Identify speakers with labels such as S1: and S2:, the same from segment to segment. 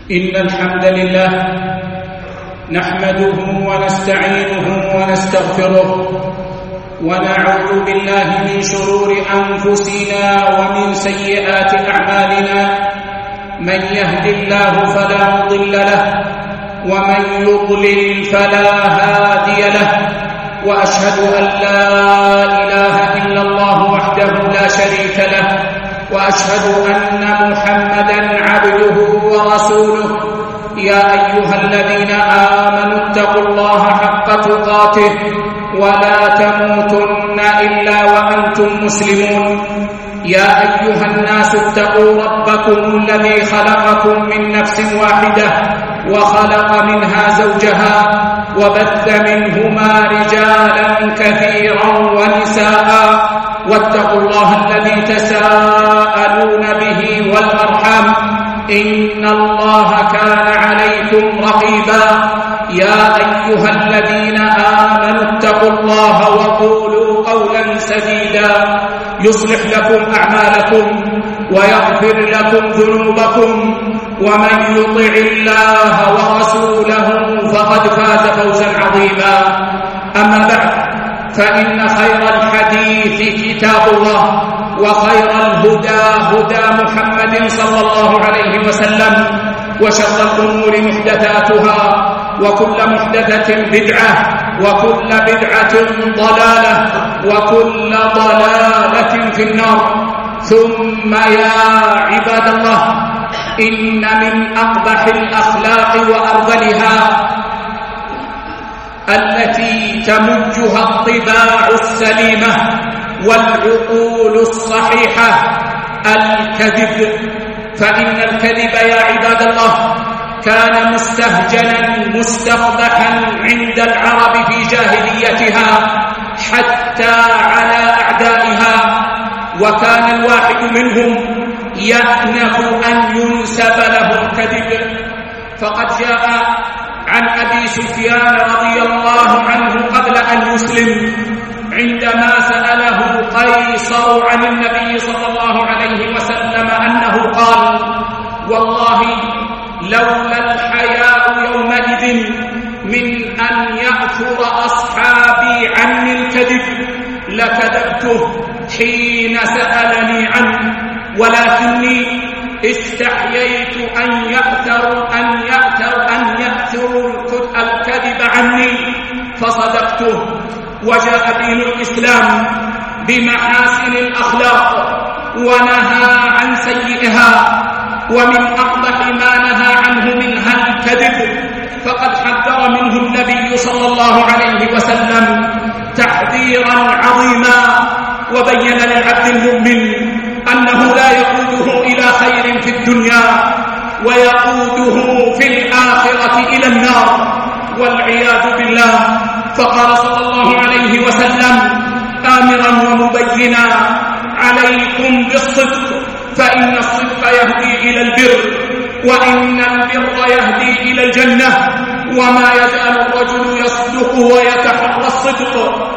S1: إن الحمد لله نحمده ونستعينه ونستغفره ونعوذ بالله من شرور أنفسنا ومن سيئات أعمالنا. من يهد الله فلا مضل له ومن يضلل فلا هادي له، وأشهد أن لا إله إلا الله وحده لا شريك له، وأشهد أن محمدًا عبده ورسوله. يا أيها الذين آمنوا اتقوا الله حق تقاته ولا تموتن إلا وأنتم مسلمون. يا أيها الناس اتقوا ربكم الذي خلقكم من نفس واحدة وخلق منها زوجها وبث منهما رجالا كثيرا ونساء، واتقوا الله الذي تساءلون به والأرحام إن الله كان عليكم رقيبا. يا أيها الذين آمنوا اتقوا الله وقولوا قولا سديدا يصلح لكم أعمالكم ويغفر لكم ذنوبكم، ومن يطع الله ورسوله فقد فاز فوزا عظيما. أما بعد، فإن خير الحديث كتاب الله، وخير الهدى هدى محمد صلى الله عليه وسلم، وشر الأمور محدثاتها، وكل محدثة بدعة، وكل بدعة ضلالة، وكل ضلالة في النار. ثم يا عباد الله، إن من أقبح الأخلاق وأرذلها التي تمجها الطباع السليمة والعقول الصحيحة الكذب. فإن الكذب يا عباد الله كان مستهجنا مستقبحا عند العرب في جاهليتها حتى على أعدائها، وكان الواحد منهم يأنف أن ينسب له الكذب. فقد جاء عن أبي سفيان رضي الله عنه قبل أن يسلم عندما سأله قيصر عن النبي صلى الله عليه وسلم أنه قال: والله لولا الحياء يومئذ من أن يأثر أصحابي عني الكذب لكذبته حين سألني عنه، ولكني استحييت أن يأثروا الكذب عني فصدقته. وجاء دين الإسلام بمحاسن الأخلاق ونهى عن سيئها، ومن أقبح ما نهى عنه منها الكذب، فقد حذر منه النبي صلى الله عليه وسلم تحذيرا عظيما، وبين للعبد المؤمن أنه لا يقوده إلى خير في الدنيا ويقوده في الآخرة إلى النار والعياذ بالله. فقال صلى الله عليه وسلم آمرا ومبينا: عليكم بالصدق، فإن الصدق يهدي إلى البر، وإن البر يهدي إلى الجنة، وما يزال الرجل يصدق ويتحرى الصدق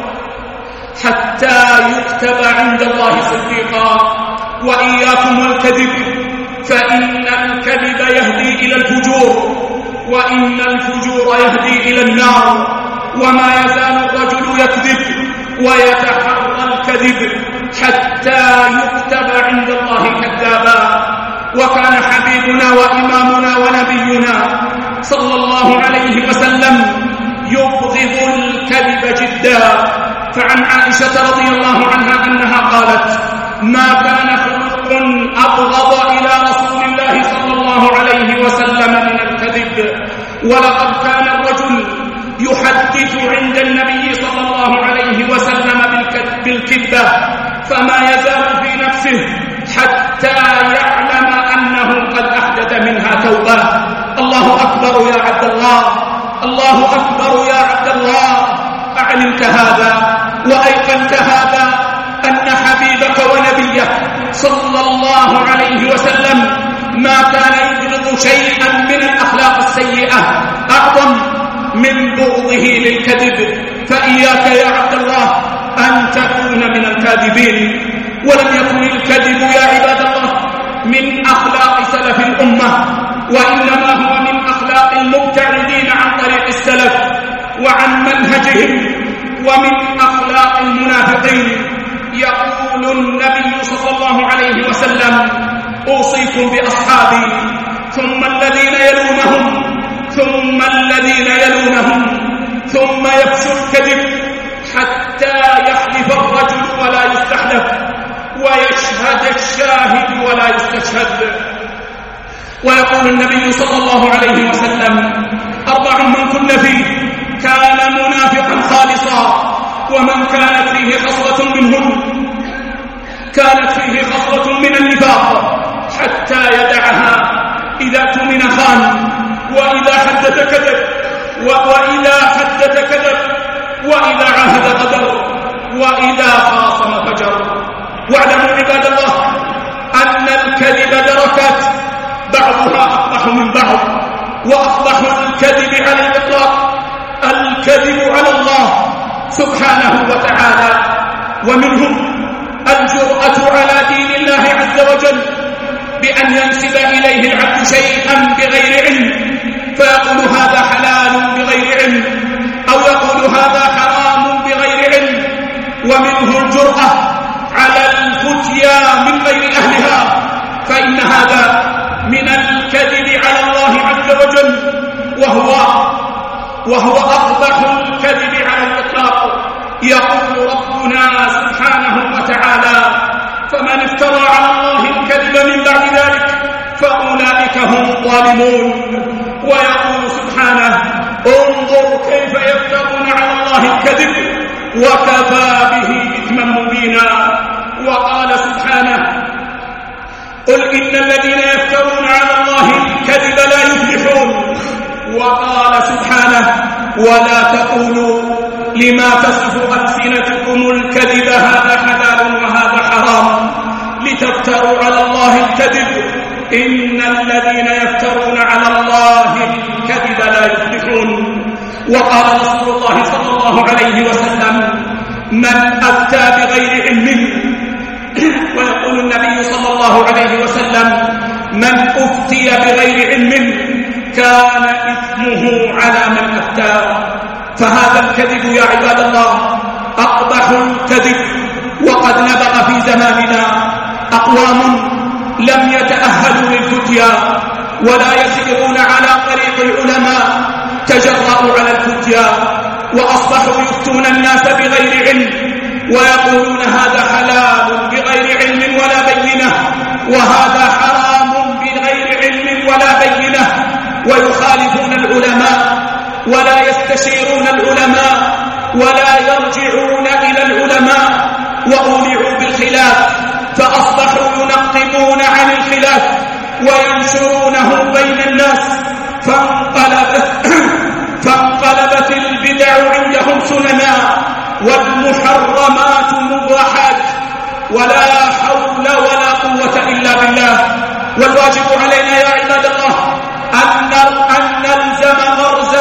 S1: حتى يكتب عند الله صديقا. وإياكم والكذب، فإن الكذب يهدي إلى الفجور، وإن الفجور يهدي إلى النار، وما يزال الرجل يكذب ويتحرى الكذب حتى يكتب عند الله كذابا. وكان حبيبنا وإمامنا ونبينا صلى الله عليه وسلم يبغض الكذب جدا. فعن عائشة رضي الله عنها أنها قالت: ما كان خلق أبغض إلى رسول الله صلى الله عليه وسلم من الكذب، ولقد كان الرجل يحدث عند النبي صلى الله عليه وسلم بالكذبة فما يزال في نفسه حتى يعلم أنه قد أحدث منها توبة. الله أكبر يا عبد الله، الله أكبر يا عبد الله. أعلمت هذا وأيقنت هذا أن حبيبك ونبيك صلى الله عليه وسلم ما كان يبغض شيئا من الأخلاق السيئة أعظم من بغضه للكذب. فإياك يا عبد الله أن تكون من الكاذبين. ولم يكن الكذب يا عباد الله من أخلاق سلف الأمة وإنما هو من أخلاق المبتعدين عن طريق السلف وعن منهجهم، ومن أخلاق المنافقين. يقول النبي صلى الله عليه وسلم: أوصيكم بأصحابي ثم الذين يلونهم ثم الذين يلونهم، ثم يفشو الكذب حتى يحلف الرجل ولا يستحلف، ويشهد الشاهد ولا يستشهد. ويقول النبي صلى الله عليه وسلم: 4 من كن فيه كان منافقا خالصا، ومن كانت فيه خصلة منهن كانت فيه خصلة من النفاق حتى يدعها. إذا اؤتمن خان، وإذا حدث كذب، وإذا عاهد غدر، وإذا خاصم فجر. واعلموا عباد الله أن الكذب دركات، بعضها أقبح من بعض، وأقبح الكذب على الإطلاق الكذب على الله سبحانه وتعالى، ومنهم الجرأة على دين الله عز وجل بأن ينسب إليه العبد شيئا بغير علم، فيقول هذا حلال بغير علم، أو يقول هذا حرام بغير علم. ومنه الجرأة على الفتيا من غير أهلها، فإن هذا من الكذب على الله عز وجل، وهو أقبح الكذب على الإطلاق. يقول ربنا سبحانه وتعالى: فمن افترى على الله الكذب من بعد ذلك فأولئك هم الظالمون. ويقول سبحانه: انظر كيف يفترون على الله الكذب وكفى به إثما مبينا. وقال سبحانه: قل إن الذين يفترون على الله الكذب لا يفلحون. وقال سبحانه: ولا تقولوا لما تصف ألسنتكم الكذب هذا حلال وهذا حرام لتفتروا على الله الكذب إن الذين يفترون على الله الكذب لا يفلحون. وقال رسول الله صلى الله عليه وسلم: من أفتى بغير علم. ويقول النبي صلى الله عليه وسلم: من أفتي بغير علم كان إثمه على من أفتى. فهذا الكذب يا عباد الله أقبح الكذب. وقد نبغ في زماننا أقوام لم يتأهلوا للفتيا ولا يسيرون على طريق العلماء، تجرأوا على الفتيا وأصبحوا يفتون الناس بغير علم، ويقولون هذا حلال بغير علم ولا بينة، وهذا حرام بغير علم ولا بينة، ويخالفون العلماء ولا يستشيرون العلماء ولا يرجعون إلى العلماء، وأولعوا بالخلاف فأصبحوا ينقبون عن الخلاف وينشرونه بين الناس، فانقلبت البدع عندهم سننا والمحرمات مباحات، ولا حول ولا قوة إلا بالله. والواجب علينا يا عباد الله أن نلزم غرز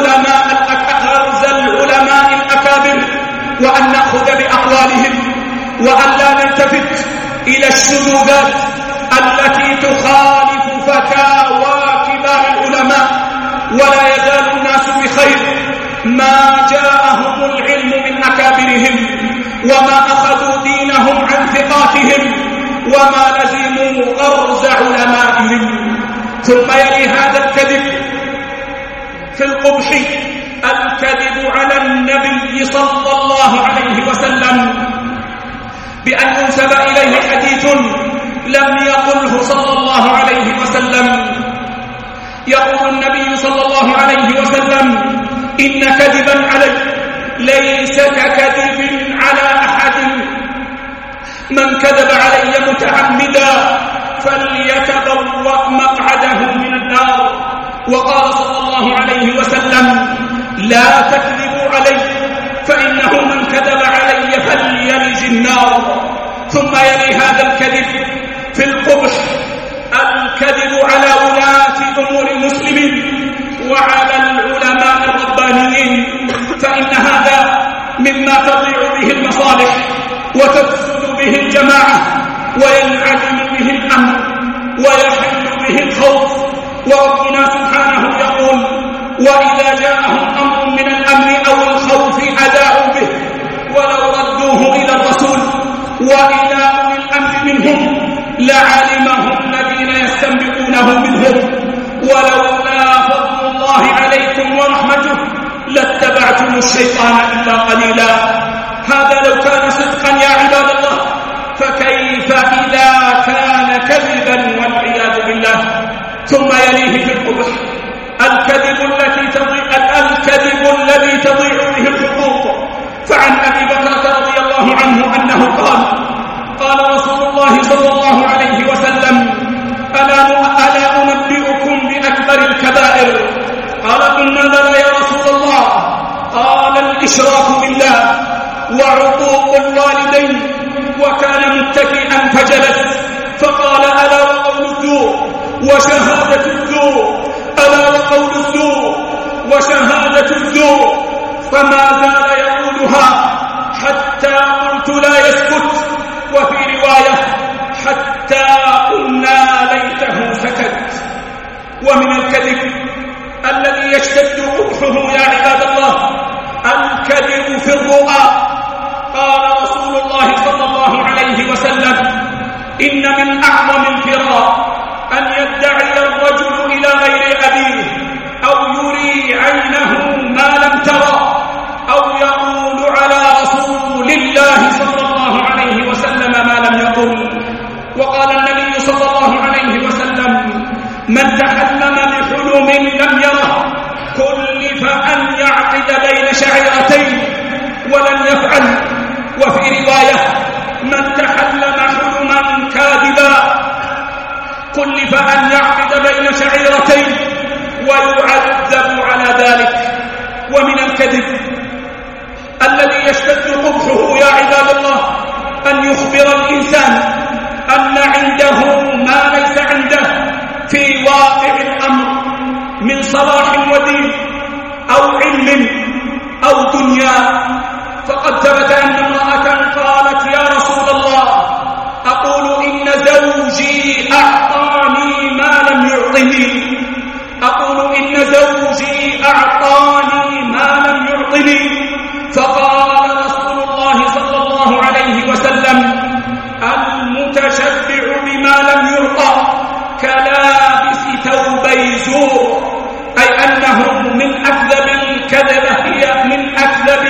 S1: العلماء الأكابر، وأن نأخذ بأقوالهم، وأن لا نلتفت إلى الشذوذات التي تخالف فتاوى كبار العلماء. ولا يزال الناس بخير ما جاءهم العلم من أكابرهم، وما أخذوا دينهم عن ثقاتهم، وما لزموا غرز علمائهم. ثم يلي هذا الكذب في القبح الكذب على النبي صلى الله عليه وسلم بأن ينسب إليه حديث لم يقله صلى الله عليه وسلم. يقول النبي صلى الله عليه وسلم: إن كذبا علي ليس ككذب على أحد، من كذب علي متعمدا فليتبوأ مقعده من النار. وقال صلى الله عليه وسلم: لا تكذبوا علي فإنه من كذب علي فليلج النار. ثم يلي هذا الكذب في القبح الكذب على ولاة أمور المسلمين وعلى العلماء الربانيين، فإن هذا مما تضيع به المصالح وتفسد به الجماعة وينعدم به الأمن ويحل به الخوف وربنا سبحانه يقول: وإذا جاءهم أمر من الأمن أو الخوف أذاعوا به ولو ردوه إلى الرسول وإلى أولي الأمر منهم لعلمه الذين يستنبطونه منهم ولولا فضل الله عليكم ورحمته لاتبعتم الشيطان إلا قليلا. هذا لو كان صدقا يا عباد الله، فكيف إذا كان كذبا والعياذ بالله؟ ثم يليه في القبح الكذب الذي تضيع به الحقوق. فعن أبي بكرة رضي الله عنه أنه قال رسول الله صلى الله عليه وسلم: ألا أنبئكم بأكبر الكبائر؟ قال: قلنا بلى يا رسول الله. قال: الإشراك بالله وعقوق الوالدين. وكان متكئا فجلس فقال: ألا وقول الزور وشهادة الزور، ألا وقول الزور وشهادة الزور. فما زال يقولها حتى قلت لا يسكت، وفي رواية حتى قلنا ليته سكت. ومن الكذب الذي يشتد قبحه يا عباد الله الكذب في الرؤى. قال رسول الله صلى الله عليه وسلم: إن من أعظم الفراء أن يدعي الرجل إلى غير أبيه أو يري عينه ما لم ترى أو يقول على رسول الله صلى الله عليه وسلم ما لم يقل. وقال النبي صلى الله عليه وسلم: من تحلم بحلم لم يره كلف أن يعقد بين شعيرتين ولن يفعل. وفي رواية: من تحلم حلما كاذبا كلف أن يعقد بين شعيرتين ويعذب على ذلك. ومن الكذب الذي يشتد قبحه يا عباد الله أن يخبر الإنسان أن عنده ما ليس عنده في واقع الأمر من صلاح ودين أو علم أو دنيا. فقد ثبت أن امرأة قالت: يا رسول الله، أقول إن زوجي أعطاني ما لم يعطني، أقول إن زوجي أعطاني ما لم يعطني. فقال رسول الله صلى الله عليه وسلم: المتشبع بما لم يعطى كلابس ثوبي زور، أي أنه من أكذب الكذبة، هي من أكذب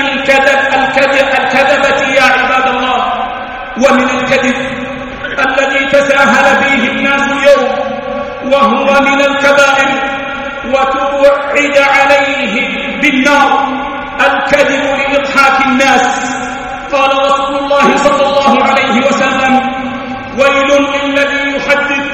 S1: الكذبة يا عباد الله. ومن الكذب الذي تساهل فيه الناس اليوم وهو من الكبائر وتوعد عليه بالنار الكذب لإضحاك الناس. قال رسول الله صلى الله عليه وسلم: ويل للذي يحدث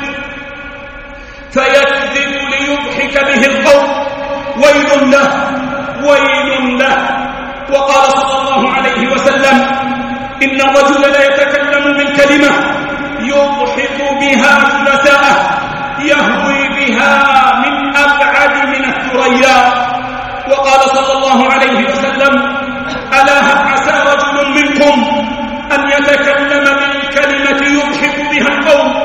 S1: فيكذب ليضحك به القوم، ويل له ويل له. وقال صلى الله عليه وسلم: إن الرجل لا يتكلم بالكلمة يضحك بها جلساءه يهوي بها من أبعد من الثريا. وقال صلى الله عليه وسلم: ألا عسى رجل منكم أن يتكلم بالكلمة يضحك بها القوم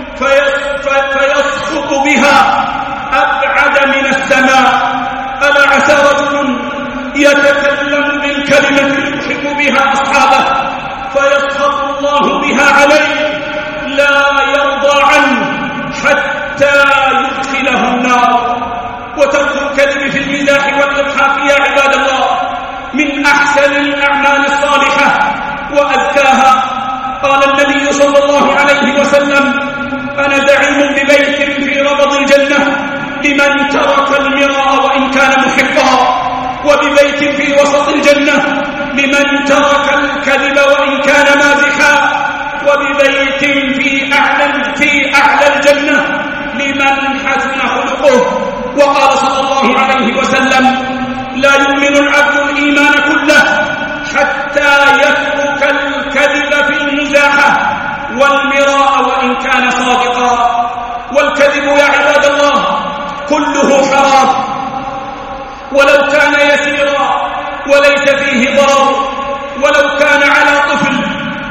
S1: فيسقط بها أبعد من السماء. ألا عسى رجل يتكلم بالكلمة يضحك بها أصحابه فيسخط الله بها عليه لا يرضى عنه حتى يدخله النار. وترك الكذب في المزاح والإضحاك يا عباد الله من أحسن الأعمال الصالحة وأزكاها. قال النبي صلى الله عليه وسلم: أنا زعيم ببيت في ربض الجنة لمن ترك المراء وإن كان محقا، وببيت في وسط الجنة لمن ترك الكذب وإن كان مازحا، وببيت في أعلى الجنة لمن حسن خلقه. وقال صلى الله عليه وسلم: لا يؤمن العبد الإيمان كله حتى يترك الكذب في المزاحة والمراء وإن كان صادقا. والكذب يا عباد الله كله حرام ولو كان يسيرا وليس فيه ضرر ولو كان على طفل.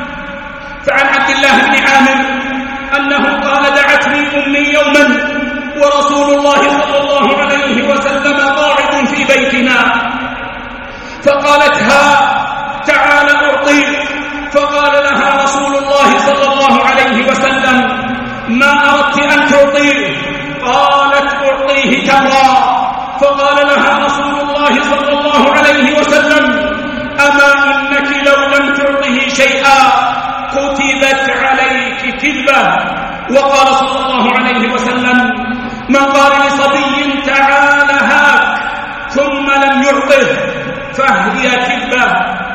S1: فعن عبد الله بن عامر أنه قال: دعتني أمي يوما ورسول الله صلى الله عليه وسلم قاعد في بيتنا، فقالتها تعال أعطيك، فقال لها رسول الله صلى الله عليه وسلم ما أردت أن تعطيه؟ قالت أعطيه تمرا، فقال لها رسول الله صلى الله عليه وسلم أما إنك لو لم تعطه شيئا كتبت عليك كذبة. وقال صلى الله عليه وسلم من قال لصبي تعال هاك ثم لم يعطه فهي كذبة.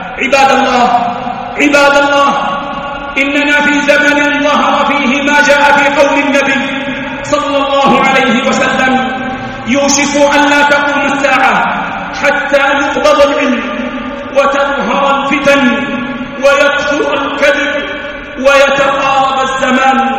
S1: عباد الله، إننا في زمن ظهر فيه ما جاء في قول النبي صلى الله عليه وسلم يوشك أن لا تقوم الساعة حتى يقبض العلم وتظهر الفتن ويكثر الكذب ويتقارب الزمان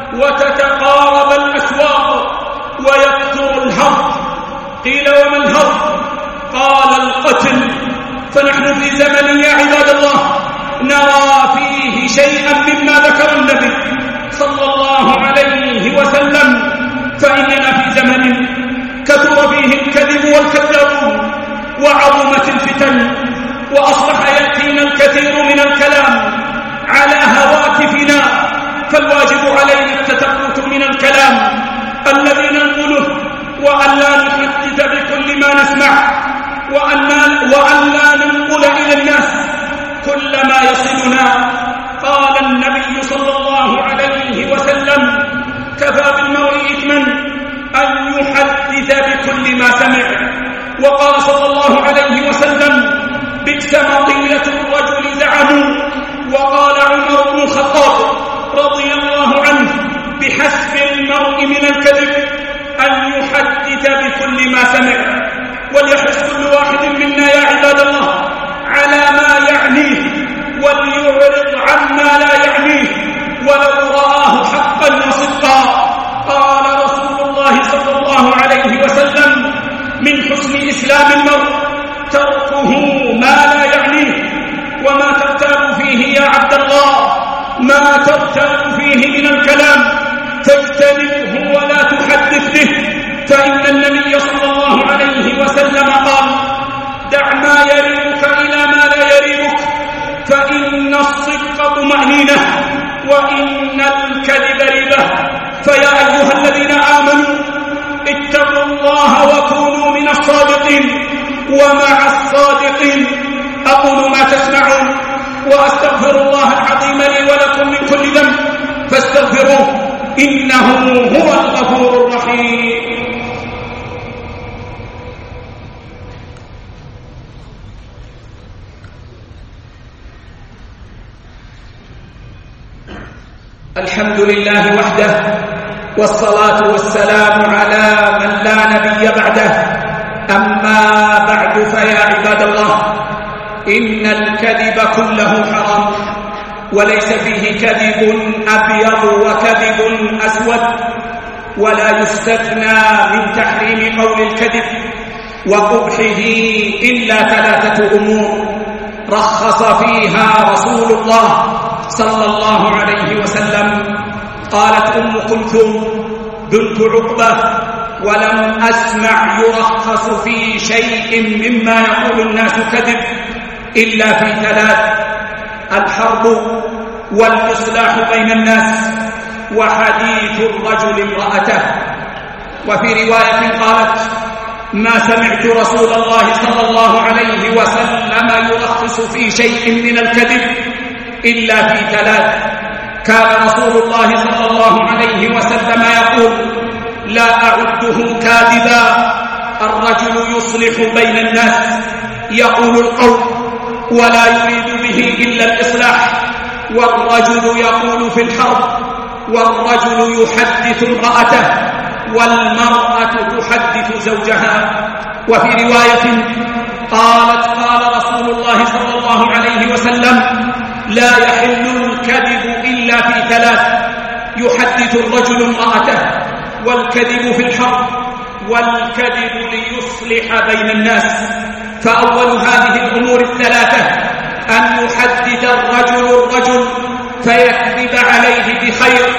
S1: وتتقارب الأسواق ويكثر الهرب. قيل وما الهرب؟ قال القتل. فنحن في زمن يا عباد الله نرى فيه شيئا مما ذكر النبي صلى الله عليه وسلم، فإننا في زمن كثر فيه الكذب والكذابون وعظمت الفتن، وأصبح يأتينا الكثير من الكلام على هواتفنا، فالواجب علينا التثبت من الكلام الذي ننقله، وأن لا نحدث بكل ما نسمع، وأن لا ننقل إلى الناس كل ما يصلنا. قال النبي صلى الله عليه وسلم كفى بالمرء إثما أن يحدث بكل ما سمع. وقال صلى الله عليه وسلم بئس مطية الرجل زعموا. وقال عمر بن الخطاب رضي الله عنه بحسب المرء من الكذب أن يحدث بكل ما سمع. وليحرص كل واحد منا يا عباد الله على ما يعنيه وليعرض عما لا يعنيه ولو رآه حقا وصدقا. قال رسول الله صلى الله عليه وسلم من حسن إسلام المرء تركه ما لا يعنيه. وما ترتاب فيه يا عبد الله، ما ترتاب فيه من الكلام فاجتنبه ولا تحدث به، فإن النبي صلى الله عليه وسلم قال دع ما يريبك إلى ما لا يريبك، فإن الصدق طمأنينة وإن الكذب ريبة. فيا أيها الذين آمنوا اتقوا الله وكونوا من الصادقين ومع الصادقين. أقول ما تسمعون وأستغفر الله العظيم لي ولكم من كل ذنب فاستغفروه إنه هو الغفور الرحيم. الحمد لله وحده والصلاة والسلام على من لا نبي بعده. أما بعد فيا عباد الله إن الكذب كله حرام، وليس فيه كذب أبيض وكذب أسود، ولا يستثنى من تحريم قول الكذب وقبحه إلا ثلاثة أمور رخص فيها رسول الله صلى الله عليه وسلم. قالت أم كلثوم بنت عقبة ولم أسمع يرخص في شيء مما يقول الناس كذب إلا في ثلاث: الحرب والإصلاح بين الناس وحديث الرجل امرأته. وفي رواية قالت ما سمعت رسول الله صلى الله عليه وسلم يرخص في شيء من الكذب إلا في ثلاث: كان رسول الله صلى الله عليه وسلم يقول لا أعده كاذبا، الرجل يصلح بين الناس يقول القول ولا يريد به إلا الإصلاح، والرجل يقول في الحرب، والرجل يحدث امرأته، والمرأة تحدث زوجها. وفي رواية قالت قال رسول الله صلى الله عليه وسلم لا يحل الكذب إلا في ثلاث: يحدث الرجل امرأته، والكذب في الحرب، والكذب ليصلح بين الناس. فأول هذه الأمور الثلاثة أن يحدث الرجل فيكذب عليه بخير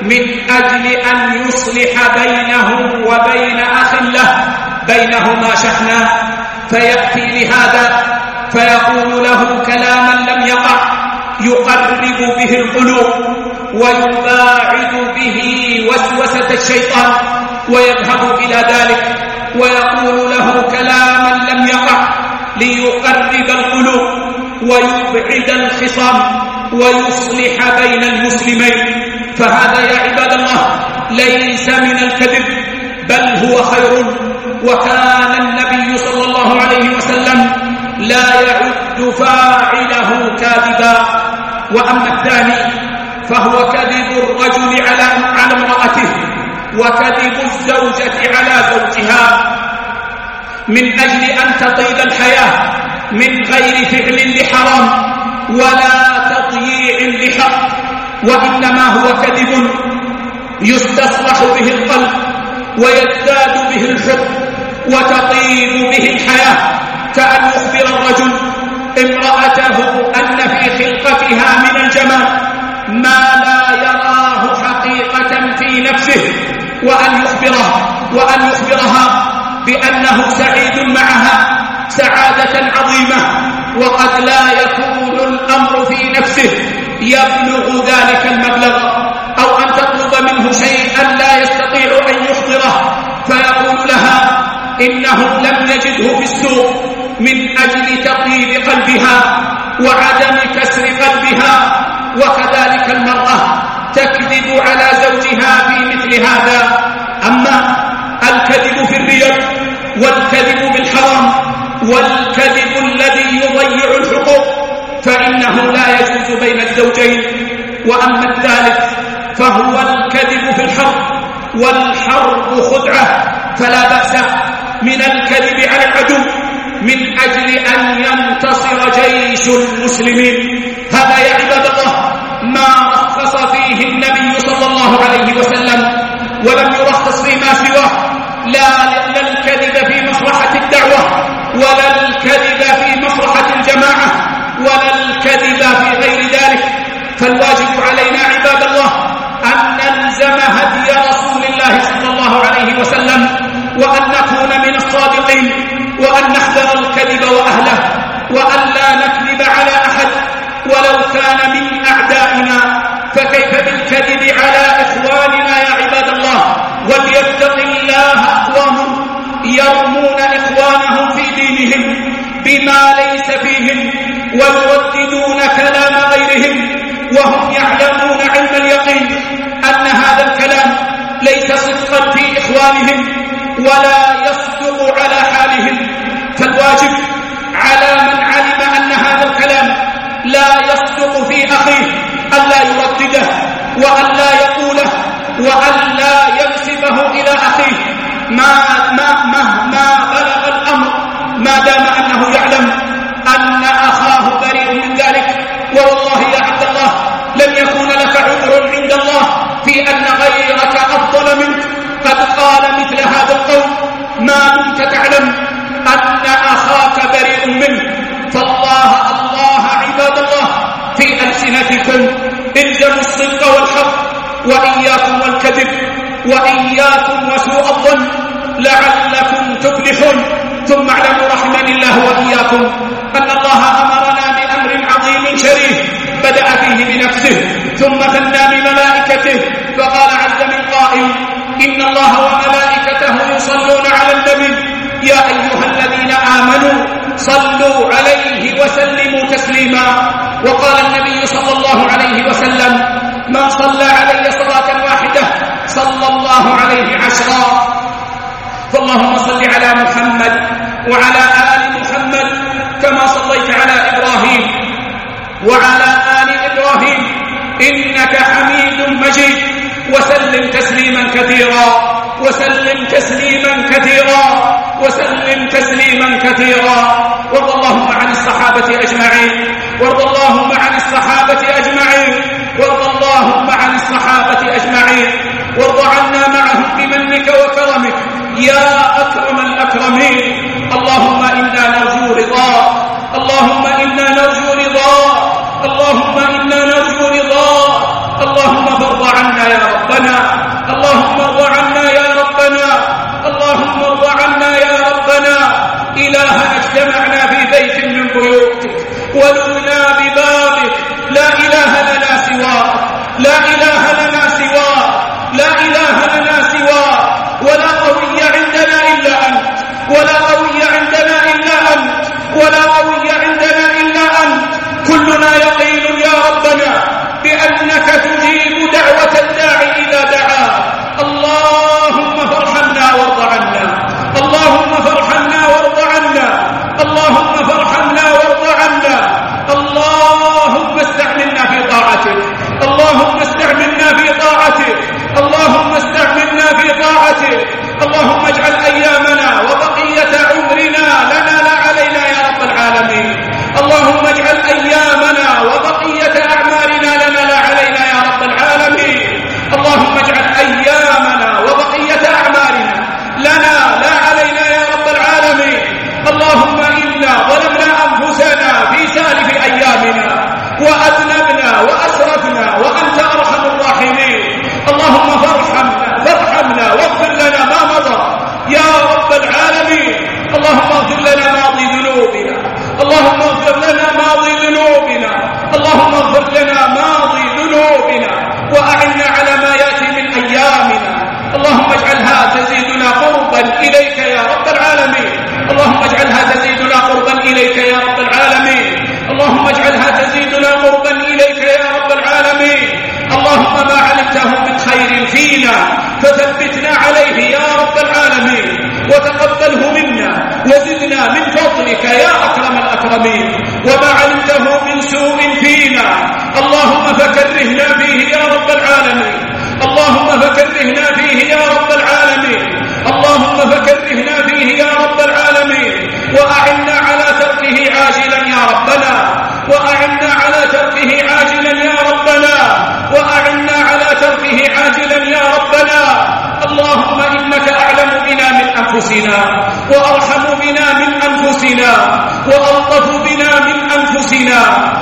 S1: من أجل أن يصلح بينه وبين أخ له بينهما شحنا، فيأتي لهذا فيقول له كلاما لم يقع يقرب به القلوب ويباعد به وسوسة الشيطان، ويذهب إلى ذلك ويقول له كلاما لم يقع ليقرب القلوب ويبعد الخصام ويصلح بين المسلمين. فهذا يا عباد الله ليس من الكذب بل هو خير. وكان النبي صلى الله عليه وسلم لا يعد فاعله كاذبا. وأما الثاني فهو كذب الرجل على امرأته وكذب الزوجة على زوجها من أجل أن تطيب الحياة من غير فعل لحرام ولا تضييع لحق، وإنما هو كذب يستصلح به القلب ويزداد به الحب وتطيب به الحياة، كأن يخبر الرجل امرأته أن في خلقتها من الجمال ما لا يراه حقيقة في نفسه، وأن يخبرها بأنه سعيد معها سعادة عظيمة، وقد لا يكون الأمر في نفسه يبلغ ذلك المبلغ، أو أن تطلب منه شيئا لا يستطيع أن يحضره، فيقول لها إنه لم يجده في السوق من أجل تطيب قلبها وعدم كسر قلبها. وكذلك المرأة تكذب على زوجها في مثل هذا. أما الكذب في الرياء والكذب بالحرام والكذب الذي يضيع الحقوق فإنه لا يجوز بين الزوجين. وأما الثالث فهو الكذب في الحرب، والحرب خدعة، فلا بأس من الكذب على العدو من أجل أن ينتصر جيش المسلمين. هذا يا عباد الله ما رخص فيه النبي صلى الله عليه وسلم، ولم يرخص فيما سواه، لا الكذب في مصلحة الدعوة ولا الكذب في مصلحة الجماعة ولا الكذب في غير ذلك. فالواجب علينا عباد الله أن نلزم هدي رسول الله صلى الله عليه وسلم، وأن نكون من الصادقين، وأن نحذر الكذب وأهله، وأن لا نكذب على أحد ولو كان من أعدائنا. فكيف بالكذب على إخواننا يا عباد الله؟ وليتق الله أقوام يرمون إخوانهم في دينهم بما ليس فيهم ويرددون كلام غيرهم وهم يعلمون علم اليقين أن هذا الكلام ليس صدقا في إخوانهم ولا يصدق على حالهم. فالواجب على من علم أن هذا الكلام لا يصدق في أخيه ألا يردده وألا يقوله وألا ينسبه إلى أخيه ما بلغ الأمر، ما دام أنه يعلم أن أخاه بريء من ذلك. والله يا عبد الله لن يكون لك عذر عند الله في أن غيرك أفضل منك قد قال مثل هذا القول ما دمت تعلم أن أخاك بريء منه. فالله عباد الله في ألسنتكم الزموا الصدق والحق، وإياكم والكذب، وإياكم وسوء الظن لعلكم تفلحون. ثم اعلموا رحمني الله وإياكم أن الله أمرنا بأمر عظيم شريف بدأ فيه بنفسه ثم ثنى بملائكته، فقال عز من قائل إن الله وملائكته يصلون على النبي يا أيها الذين آمنوا صلوا عليه وسلموا تسليما. وقال النبي صلى الله عليه وسلم من صلى علي صلاة واحدة صلى الله عليه 10. فاللهم صل على محمد وعلى آل محمد كما صليت على إبراهيم وعلى آل إبراهيم إنك حميد مجيد، وسلم تسليما كثيرا وسلم تسليما كثيرا وسلم تسليما كثيرا. وارض اللهم عن الصحابة أجمعين، وارض اللهم عن الصحابة أجمعين، وارض اللهم عن الصحابة أجمعين، وارض عنا معهم بمنك وكرمك يا أكرم الأكرمين. اللهم إنا نرجو رضاك، اللهم إنا نرجو رضاك، اللهم إنا نرجو رضاك، اللهم فارض عنا يا رب ربنا، اللهم ارض عنا يا ربنا، اللهم ارض عنا يا ربنا. إلهنا اجتمعنا في بيت من بيوتك ولونا ببابك، لا إله لنا سواك، لا إله لنا سواك، لا إله لنا سواك، ولا قوي عندنا إلا أنت، ولا قوي عندنا إلا أنت، ولا قوي عندنا إلا أنت. كلنا يقين يا ربنا بأنك تجيب دعوة الداعي إذا دعاه. اللهم فارحمنا وارض عنا، اللهم فارحمنا وارض عنا، اللهم فارحمنا وارض عنا. اللهم استعملنا في طاعتك، اللهم استعملنا في طاعتك، اللهم استعملنا في طاعتك. اللهم اجعل أيامنا وبقية عمرنا لنا لا علينا يا رب العالمين. اللهم اجعل أيامنا وبقية أعمالنا لنا لا علينا يا رب العالمين. اللهم اجعل أيامنا وبقية أعمالنا لنا لا علينا يا رب العالمين. اللهم إنا ظلمنا أنفسنا في سالف أيامنا وأذنبنا وأسرفنا وأنت أرحم الراحمين. اللهم فارحمنا واغفر لنا ما مضى يا رب العالمين. اللهم اغفر لنا ماضي ذنوبنا، اللهم اغفر لنا ماضي ذنوبنا، اللهم اغفر لنا ماضي ذنوبنا، وأعنا على ما يأتي من أيامنا. اللهم اجعلها تزيدنا قربا إليك يا رب العالمين، اللهم اجعلها تزيدنا قربا إليك يا رب العالمين، اللهم اجعلها تزيدنا قربا إليك يا رب العالمين. اللهم ما علمته من خير فينا فثبتنا عليه يا رب العالمين، وتقبله منا وزدنا من فضلك يا أكرم الأكرمين. وما علمته من سوء فينا اللهم فكرهنا فيه يا رب العالمين، اللهم فكرهنا فيه يا رب العالمين، اللهم فكرهنا فيه يا رب العالمين. وأعنا على تركه عاجلا يا ربنا، وأعنا على تركه عاجلا يا ربنا، وأعنا على تركه عاجلا يا ربنا. اللهم إنك أعلم بنا من أنفسنا، وأرحم بنا من أنفسنا، وألطف بنا من أنفسنا.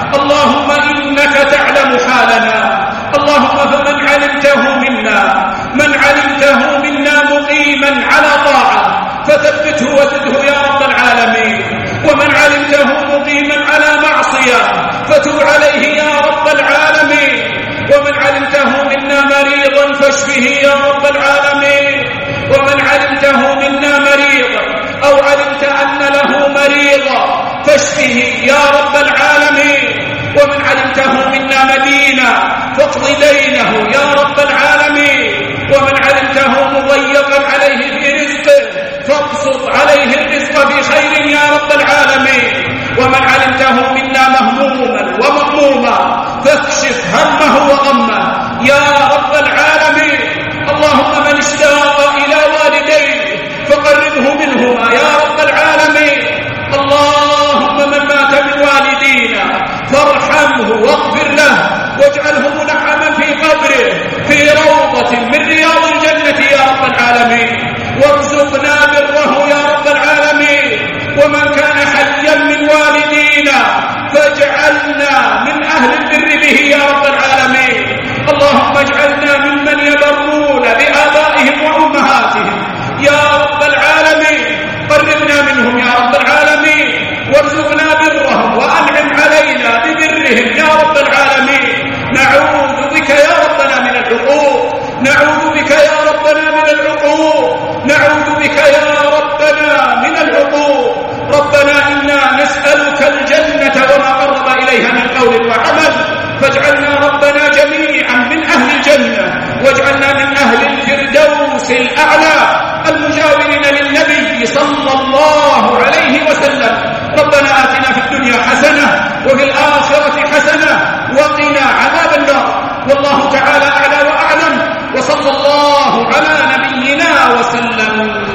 S1: اللهم إنك تعلم حالنا. اللهم فمن علمته منا، من علمته منا مقيما على طاعة فثبته وزده يا رب العالمين، ومن علمته مقيما على معصية فتب عليه يا رب العالمين، ومن علمته منا مريضا فاشفه يا رب العالمين، ومن علمته منا مريضا أو علمت أن له مريضا فاشفه يا رب العالمين، ومن علمته منا مدينا فاقض دينه يا رب العالمين، ومن علمته مضيقا عليه في رزقه فابسط عليه الرزق بخير يا رب العالمين، ومن علمته منا مهموما ومغموما فاكشف همه وغمه يا رب العالمين. اللهم من اشتاق إلى والديه فقربه منهما يا رب العالمين. اللهم من مات من والدينا فارحمه واغفر له واجعله منعما في قبره في روضة من رياض الجنة يا رب العالمين، وارزقنا بره يا رب العالمين. ومن كان حيا من والدينا فاجعلنا من أهل البر به يا رب العالمين. اللهم اجعلنا ممن يبرون بآبائهم وأمهاتهم يا رب العالمين. قربنا منهم يا رب العالمين، وارزقنا برهم وأنعم علينا ببرهم يا رب العالمين. نعوذ بك يا ربنا من العقوق، نعوذ بك يا ربنا من العقوق، نعوذ بك يا ربنا من العقوق. ربنا إنا نسألك الجنة وما قرب إليها من قول وعمل، فاجعلنا ربنا جميعا من أهل الجنة، واجعلنا من أهل الفردوس الأعلى المجاورين للنبي صلى الله عليه وسلم. ربنا آتنا في الدنيا حسنة وفي الآخرة حسنة وقنا عذاب النار. والله تعالى أعلى وأعلم، وصلى الله على نبينا وسلم.